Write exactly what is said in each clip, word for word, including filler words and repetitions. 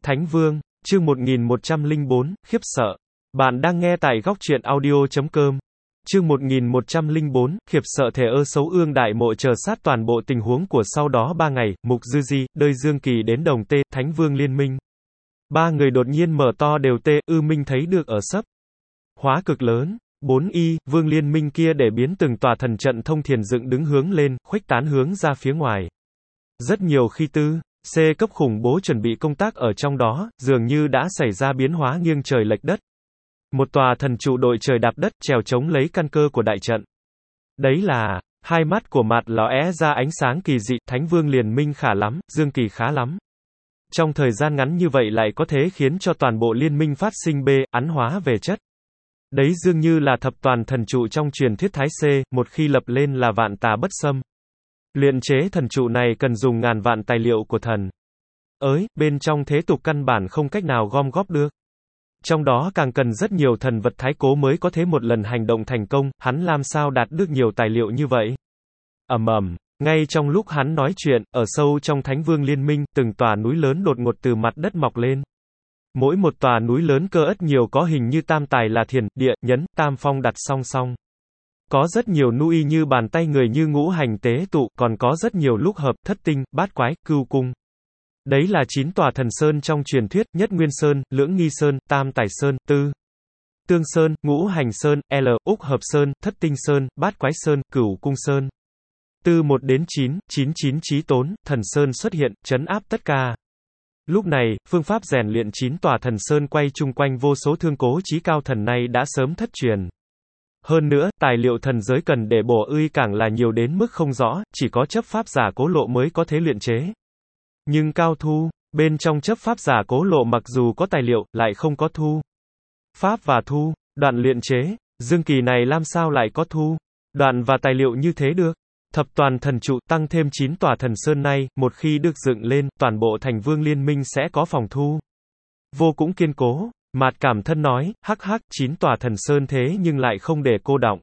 Thánh Vương, chương một nghìn một trăm lẻ bốn, khiếp sợ. Bạn đang nghe tại góc truyện audio chấm com. Chương một nghìn một trăm lẻ bốn, khiếp sợ thể ơ xấu ương đại mộ chờ sát toàn bộ tình huống của sau đó ba ngày, Mục Dư Di, đơi Dương Kỳ đến Đồng Tê, Thánh Vương liên minh. Ba người đột nhiên mở to đều tê, ư minh thấy được ở sấp. Hóa cực lớn. Bốn y, vương liên minh kia để biến từng tòa thần trận thông thiền dựng đứng hướng lên, khuếch tán hướng ra phía ngoài. Rất nhiều khi tư, C cấp khủng bố chuẩn bị công tác ở trong đó, dường như đã xảy ra biến hóa nghiêng trời lệch đất. Một tòa thần trụ đội trời đạp đất, trèo chống lấy căn cơ của đại trận. Đấy là, hai mắt của mặt ló é ra ánh sáng kỳ dị, Thánh Vương liền minh khả lắm, Dương Kỳ khá lắm. Trong thời gian ngắn như vậy lại có thể khiến cho toàn bộ liên minh phát sinh B, án hóa về chất. Đấy dường như là thập toàn thần trụ trong truyền thuyết Thái C, một khi lập lên là vạn tà bất xâm. Luyện chế thần trụ này cần dùng ngàn vạn tài liệu của thần ới, bên trong thế tục căn bản không cách nào gom góp được. Trong đó càng cần rất nhiều thần vật thái cố mới có thể một lần hành động thành công, hắn làm sao đạt được nhiều tài liệu như vậy? Ầm ầm, ngay trong lúc hắn nói chuyện, ở sâu trong Thánh Vương liên minh, từng tòa núi lớn đột ngột từ mặt đất mọc lên. Mỗi một tòa núi lớn cơ ất nhiều có hình như tam tài là thiền, địa, nhấn, tam phong đặt song song. Có rất nhiều núi như bàn tay người như ngũ hành tế tụ, còn có rất nhiều lúc hợp, thất tinh, bát quái, cưu cung. Đấy là chín tòa thần sơn trong truyền thuyết, Nhất Nguyên Sơn, Lưỡng Nghi Sơn, Tam Tài Sơn, Tư Tương Sơn, Ngũ Hành Sơn, L, Úc Hợp Sơn, Thất Tinh Sơn, Bát Quái Sơn, Cửu Cung Sơn. Từ một đến chín, chín chín chí tốn, thần sơn xuất hiện, trấn áp tất cả. Lúc này, phương pháp rèn luyện chín tòa thần sơn quay chung quanh vô số thương cố chí cao thần này đã sớm thất truyền. Hơn nữa, tài liệu thần giới cần để bổ ươi càng là nhiều đến mức không rõ, chỉ có chấp pháp giả cố lộ mới có thể luyện chế. Nhưng cao thu, bên trong chấp pháp giả cố lộ mặc dù có tài liệu, lại không có thu pháp và thu đoạn luyện chế. Dương Kỳ này làm sao lại có thu đoạn và tài liệu như thế được? Thập toàn thần trụ, tăng thêm chín tòa thần sơn này, một khi được dựng lên, toàn bộ Thành Vương liên minh sẽ có phòng thu vô cũng kiên cố. Mạt cảm thân nói, hắc hắc, chín tòa thần sơn thế nhưng lại không để cô đọng.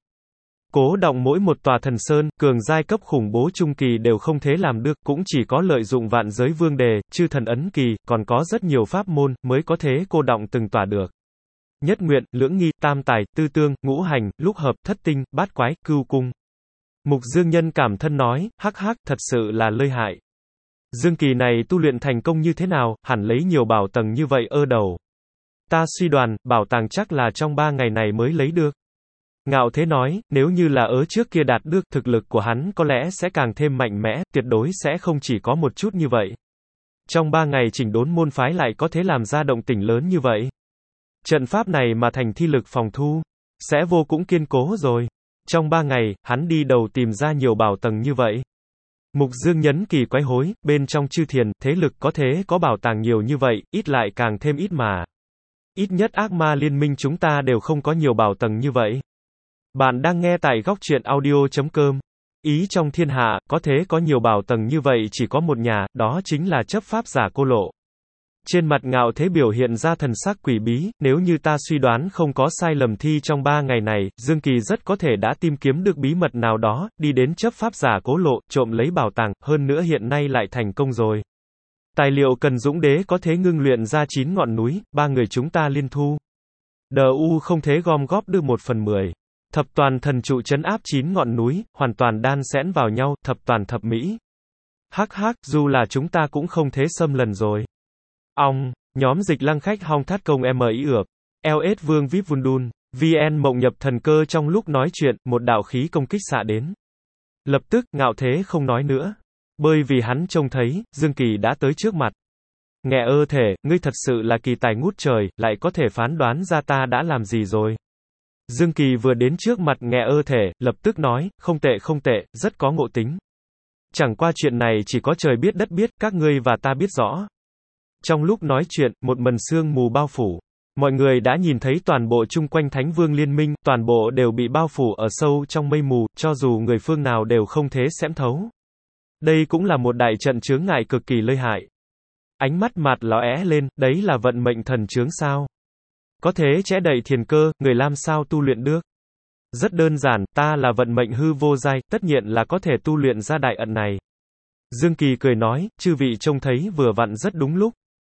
Cố động mỗi một tòa thần sơn, cường giai cấp khủng bố trung kỳ đều không thể làm được, cũng chỉ có lợi dụng vạn giới vương đề, chư thần ấn kỳ, còn có rất nhiều pháp môn, mới có thể cô động từng tòa được. Nhất nguyện, lưỡng nghi, tam tài, tư tương, ngũ hành, lúc hợp, thất tinh, bát quái, cưu cung. Mục Dương Nhân cảm thân nói, hắc hắc, thật sự là lợi hại. Dương Kỳ này tu luyện thành công như thế nào, hẳn lấy nhiều bảo tầng như vậy ơ đầu. Ta suy đoán, bảo tàng chắc là trong ba ngày này mới lấy được. Ngạo Thế nói, nếu như là ở trước kia đạt được, thực lực của hắn có lẽ sẽ càng thêm mạnh mẽ, tuyệt đối sẽ không chỉ có một chút như vậy. Trong ba ngày chỉnh đốn môn phái lại có thể làm ra động tĩnh lớn như vậy. Trận pháp này mà thành thi lực phòng thu, sẽ vô cũng kiên cố rồi. Trong ba ngày, hắn đi đầu tìm ra nhiều bảo tầng như vậy. Mục Dương nhấn kỳ quái hối, bên trong chư thiền, thế lực có thế có bảo tàng nhiều như vậy, ít lại càng thêm ít mà. Ít nhất ác ma liên minh chúng ta đều không có nhiều bảo tầng như vậy. Bạn đang nghe tại góc truyện audio chấm com. Ý trong thiên hạ, có thế có nhiều bảo tầng như vậy chỉ có một nhà, đó chính là chấp pháp giả cô lộ. Trên mặt Ngạo Thế biểu hiện ra thần sắc quỷ bí, nếu như ta suy đoán không có sai lầm thi trong ba ngày này, Dương Kỳ rất có thể đã tìm kiếm được bí mật nào đó, đi đến chấp pháp giả cố lộ, trộm lấy bảo tàng, hơn nữa hiện nay lại thành công rồi. Tài liệu cần dũng đế có thể ngưng luyện ra chín ngọn núi, ba người chúng ta liên thu. Đờ u không thể gom góp được một phần mười. Thập toàn thần trụ trấn áp chín ngọn núi, hoàn toàn đan xen vào nhau, thập toàn thập mỹ. Hắc hắc, dù là chúng ta cũng không thế xâm lần rồi. Ong, nhóm dịch lăng khách hong thắt công em ý ược. lờ ét Vương vê i pê Vundun, vê en mộng nhập thần cơ trong lúc nói chuyện, một đạo khí công kích xạ đến. Lập tức, Ngạo Thế không nói nữa. Bởi vì hắn trông thấy, Dương Kỳ đã tới trước mặt. Nghe ơ thể, ngươi thật sự là kỳ tài ngút trời, lại có thể phán đoán ra ta đã làm gì rồi. Dương Kỳ vừa đến trước mặt nghe ơ thể, lập tức nói, không tệ không tệ, rất có ngộ tính. Chẳng qua chuyện này chỉ có trời biết đất biết, các ngươi và ta biết rõ. Trong lúc nói chuyện, một mần sương mù bao phủ. Mọi người đã nhìn thấy toàn bộ chung quanh Thánh Vương liên minh, toàn bộ đều bị bao phủ ở sâu trong mây mù, cho dù người phương nào đều không thể xém thấu. Đây cũng là một đại trận chướng ngại cực kỳ lợi hại. Ánh mắt Mạt ló é lên, đấy là vận mệnh thần chướng sao? Có thế che đậy thiền cơ, người làm sao tu luyện được? Rất đơn giản, ta là vận mệnh hư vô giai, tất nhiên là có thể tu luyện ra đại ẩn này. Dương Kỳ cười nói, chư vị trông thấy vừa vặn rất đúng lúc.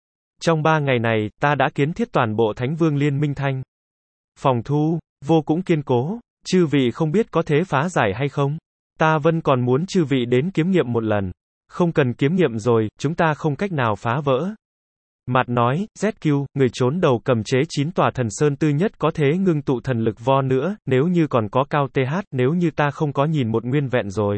Trong ba ngày này, ta đã kiến thiết toàn bộ Thánh Vương Liên Minh Thanh. Phòng thu, vô cũng kiên cố, chư vị không biết có thể phá giải hay không? Ta vẫn còn muốn chư vị đến kiếm nghiệm một lần. Không cần kiếm nghiệm rồi, chúng ta không cách nào phá vỡ. Mạt nói, Z Q, người trốn đầu cầm chế chín tòa thần sơn tư nhất có thế ngưng tụ thần lực vo nữa, nếu như còn có cao th, nếu như ta không có nhìn một nguyên vẹn rồi.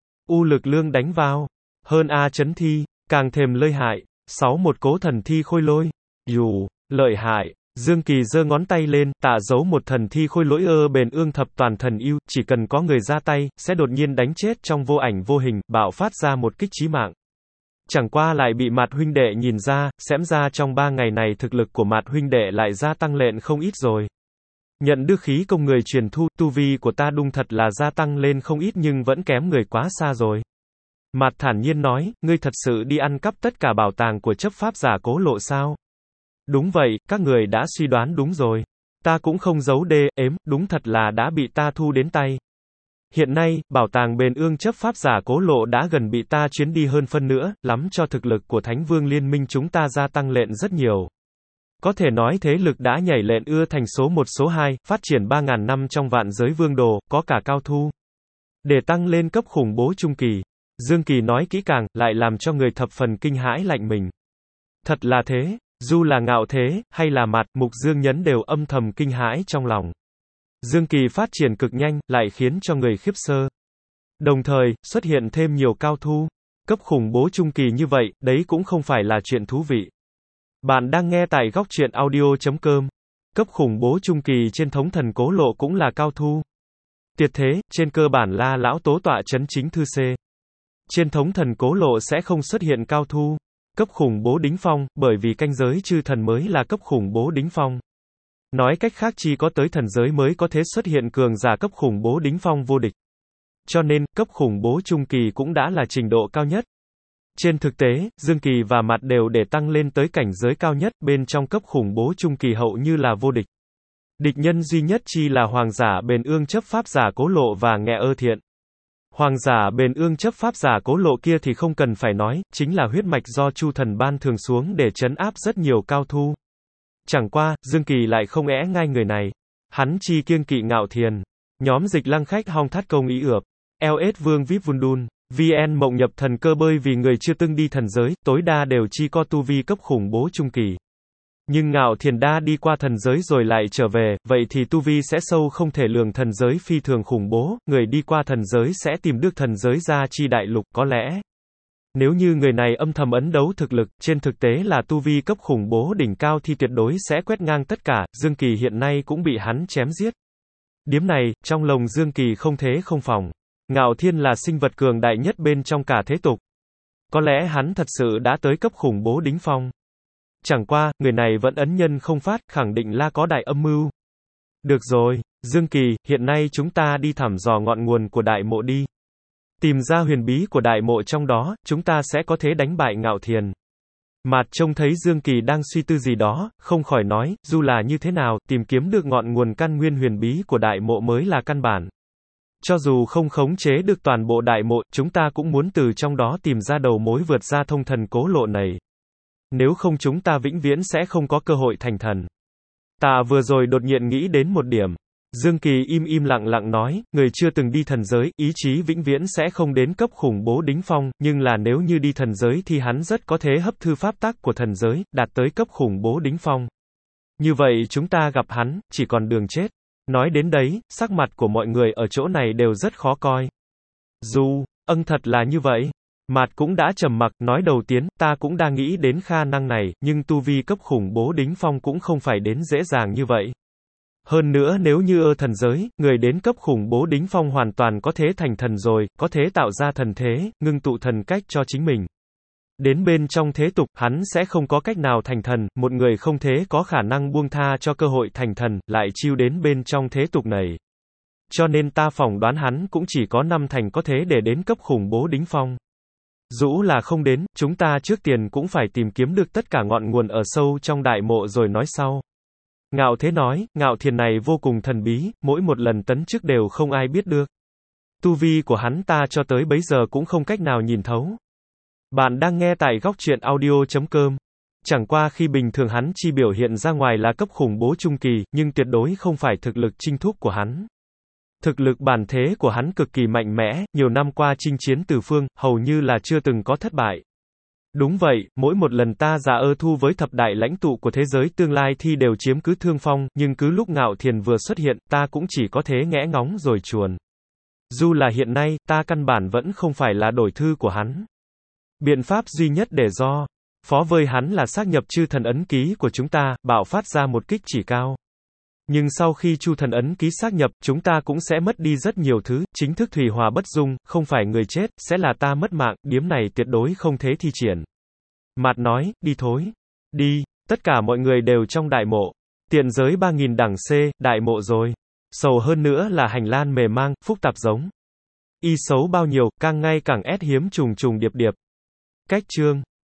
U lực lương đánh vào. Hơn A chấn thi, càng thêm lợi hại. Sáu một cố thần thi khôi lôi. Dù, lợi hại. Dương Kỳ giơ ngón tay lên, tạ dấu một thần thi khôi lỗi ơ bền ương thập toàn thần yêu, chỉ cần có người ra tay, sẽ đột nhiên đánh chết trong vô ảnh vô hình, bạo phát ra một kích chí mạng. Chẳng qua lại bị Mạt huynh đệ nhìn ra, xem ra trong ba ngày này thực lực của Mạt huynh đệ lại gia tăng lên không ít rồi. Nhận đức khí công người truyền thu, tu vi của ta đung thật là gia tăng lên không ít nhưng vẫn kém người quá xa rồi. Mạt thản nhiên nói, ngươi thật sự đi ăn cắp tất cả bảo tàng của chấp pháp giả Cố Lộ sao? Đúng vậy, các người đã suy đoán đúng rồi. Ta cũng không giấu đê, ếm, đúng thật là đã bị ta thu đến tay. Hiện nay, bảo tàng bền ương chấp pháp giả Cố Lộ đã gần bị ta chuyến đi hơn phân nữa, lắm cho thực lực của Thánh Vương Liên Minh chúng ta gia tăng lên rất nhiều. Có thể nói thế lực đã nhảy lên ưa thành số một số hai, phát triển ba ngàn năm trong vạn giới vương đồ, có cả cao thu. Để tăng lên cấp khủng bố trung kỳ. Dương Kỳ nói kỹ càng, lại làm cho người thập phần kinh hãi lạnh mình. Thật là thế, dù là Ngạo Thế, hay là Mạt, Mục Dương Nhấn đều âm thầm kinh hãi trong lòng. Dương Kỳ phát triển cực nhanh, lại khiến cho người khiếp sơ. Đồng thời, xuất hiện thêm nhiều cao thu. Cấp khủng bố trung kỳ như vậy, đấy cũng không phải là chuyện thú vị. Bạn đang nghe tại góc truyện audio chấm com. Cấp khủng bố trung kỳ trên thống thần Cố Lộ cũng là cao thu. Tiệt thế, trên cơ bản La Lão Tố tọa chấn chính thư C. Trên thống thần Cố Lộ sẽ không xuất hiện cao thu. Cấp khủng bố đính phong, bởi vì canh giới chư thần mới là cấp khủng bố đính phong. Nói cách khác chỉ có tới thần giới mới có thể xuất hiện cường giả cấp khủng bố đính phong vô địch. Cho nên, cấp khủng bố trung kỳ cũng đã là trình độ cao nhất. Trên thực tế, Dương Kỳ và Mạt đều để tăng lên tới cảnh giới cao nhất, bên trong cấp khủng bố trung kỳ hậu như là vô địch. Địch nhân duy nhất chi là hoàng giả bền ương chấp pháp giả Cố Lộ và Nghẹ Ơ Thiện. Hoàng giả bền ương chấp pháp giả Cố Lộ kia thì không cần phải nói, chính là huyết mạch do Chu Thần ban thường xuống để trấn áp rất nhiều cao thu. Chẳng qua, Dương Kỳ lại không é ngay người này. Hắn chi kiêng kỵ Ngạo Thiền. Nhóm dịch lăng khách hong thắt công ý ượp. lờ ét Vương víp Vun Đun. vê en mộng nhập thần cơ bơi vì người chưa từng đi thần giới, tối đa đều chi có tu vi cấp khủng bố trung kỳ. Nhưng Ngạo Thiền đa đi qua thần giới rồi lại trở về, vậy thì tu vi sẽ sâu không thể lường, thần giới phi thường khủng bố, người đi qua thần giới sẽ tìm được thần giới gia chi đại lục, có lẽ. Nếu như người này âm thầm ấn đấu thực lực, trên thực tế là tu vi cấp khủng bố đỉnh cao thì tuyệt đối sẽ quét ngang tất cả, Dương Kỳ hiện nay cũng bị hắn chém giết. Điếm này, trong lòng Dương Kỳ không thế không phòng. Ngạo Thiên là sinh vật cường đại nhất bên trong cả thế tục. Có lẽ hắn thật sự đã tới cấp khủng bố đính phong. Chẳng qua, người này vẫn ấn nhân không phát, khẳng định là có đại âm mưu. Được rồi, Dương Kỳ, hiện nay chúng ta đi thăm dò ngọn nguồn của đại mộ đi. Tìm ra huyền bí của đại mộ trong đó, chúng ta sẽ có thể đánh bại Ngạo Thiền. Mạt trông thấy Dương Kỳ đang suy tư gì đó, không khỏi nói, dù là như thế nào, tìm kiếm được ngọn nguồn căn nguyên huyền bí của đại mộ mới là căn bản. Cho dù không khống chế được toàn bộ đại mộ, chúng ta cũng muốn từ trong đó tìm ra đầu mối vượt ra thông thần Cố Lộ này. Nếu không chúng ta vĩnh viễn sẽ không có cơ hội thành thần. Ta vừa rồi đột nhiên nghĩ đến một điểm. Dương Kỳ im im lặng lặng nói, người chưa từng đi thần giới, ý chí vĩnh viễn sẽ không đến cấp khủng bố đính phong, nhưng là nếu như đi thần giới thì hắn rất có thể hấp thu pháp tắc của thần giới, đạt tới cấp khủng bố đính phong. Như vậy chúng ta gặp hắn, chỉ còn đường chết. Nói đến đấy, sắc mặt của mọi người ở chỗ này đều rất khó coi. Dù, âng thật là như vậy. Mạt cũng đã trầm mặc, nói đầu tiên, ta cũng đang nghĩ đến khả năng này, nhưng tu vi cấp khủng bố đính phong cũng không phải đến dễ dàng như vậy. Hơn nữa nếu như ở thần giới, người đến cấp khủng bố đính phong hoàn toàn có thể thành thần rồi, có thể tạo ra thần thế, ngưng tụ thần cách cho chính mình. Đến bên trong thế tục, hắn sẽ không có cách nào thành thần, một người không thế có khả năng buông tha cho cơ hội thành thần, lại chiêu đến bên trong thế tục này. Cho nên ta phỏng đoán hắn cũng chỉ có năm thành có thế để đến cấp khủng bố đính phong. Dũ là không đến, chúng ta trước tiên cũng phải tìm kiếm được tất cả ngọn nguồn ở sâu trong đại mộ rồi nói sau. Ngạo Thế nói, Ngạo Thiền này vô cùng thần bí, mỗi một lần tấn chức đều không ai biết được. Tu vi của hắn ta cho tới bấy giờ cũng không cách nào nhìn thấu. Bạn đang nghe tại góc truyện audio chấm com. Chẳng qua khi bình thường hắn chi biểu hiện ra ngoài là cấp khủng bố trung kỳ, nhưng tuyệt đối không phải thực lực chinh thúc của hắn. Thực lực bản thế của hắn cực kỳ mạnh mẽ, nhiều năm qua chinh chiến từ phương, hầu như là chưa từng có thất bại. Đúng vậy, mỗi một lần ta giả ơ thu với thập đại lãnh tụ của thế giới tương lai thì đều chiếm cứ thượng phong, nhưng cứ lúc Ngạo Thiền vừa xuất hiện, ta cũng chỉ có thế nghẽ ngóng rồi chuồn. Dù là hiện nay, ta căn bản vẫn không phải là đổi thư của hắn. Biện pháp duy nhất để do phó với hắn là xác nhập chư thần ấn ký của chúng ta, bạo phát ra một kích chỉ cao. Nhưng sau khi chu thần ấn ký xác nhập, chúng ta cũng sẽ mất đi rất nhiều thứ, chính thức thủy hòa bất dung, không phải người chết, sẽ là ta mất mạng, điếm này tuyệt đối không thế thi triển. Mạt nói, đi thôi. Đi, tất cả mọi người đều trong đại mộ. Tiện giới ba nghìn đẳng C, đại mộ rồi. Sầu hơn nữa là hành lan mề mang, phức tạp giống. Y xấu bao nhiêu, càng ngay càng ép hiếm trùng trùng điệp điệp. Cách chương